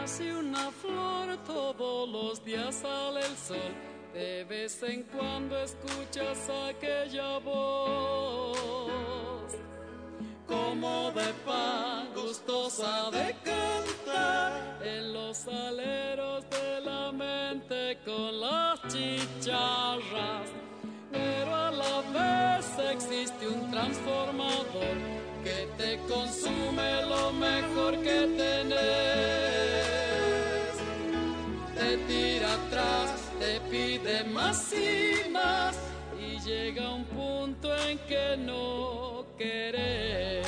nace una flor, todos los días sale el sol. De vez en cuando escuchas aquella voz, como de pan, gustosa de cantar, en los aleros de la mente con las chicharras. Pero a la vez existe un transformador que te consume lo mejor que tenés. Te tira atrás, te pide más y más, y llega un punto en que no querés.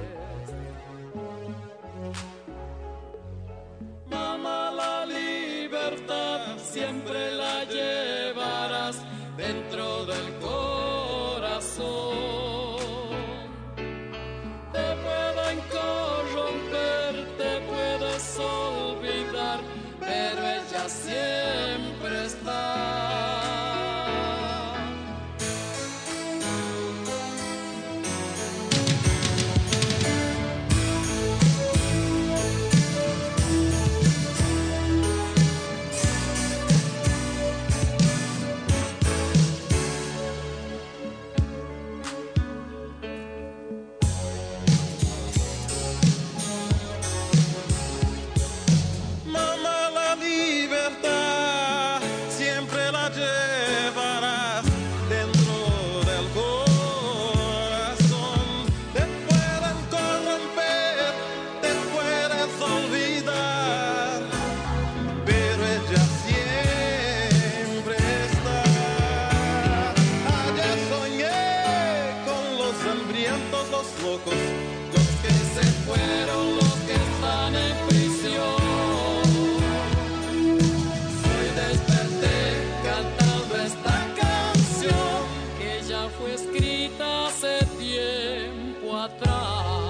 Mamá, la libertad siempre la llevarás dentro del corazón. Te pueden corromper, te puedes olvidar, pero ella siempre está. Fue escrita hace tiempo atrás.